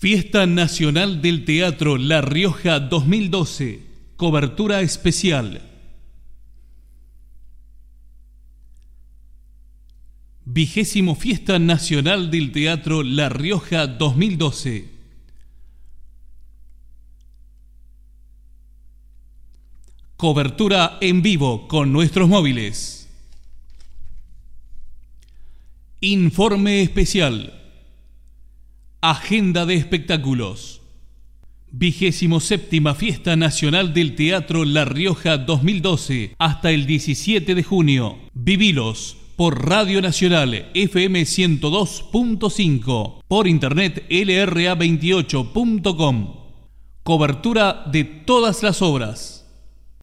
Fiesta Nacional del Teatro La Rioja 2012. Cobertura especial. 20ª Fiesta Nacional del Teatro La Rioja 2012. Cobertura en vivo con nuestros móviles. Informe especial. Agenda de espectáculos. 27ª Fiesta Nacional del Teatro La Rioja 2012 hasta el 17 de junio. Vivilos por Radio Nacional FM 102.5, por internet lra28.com. Cobertura de todas las obras.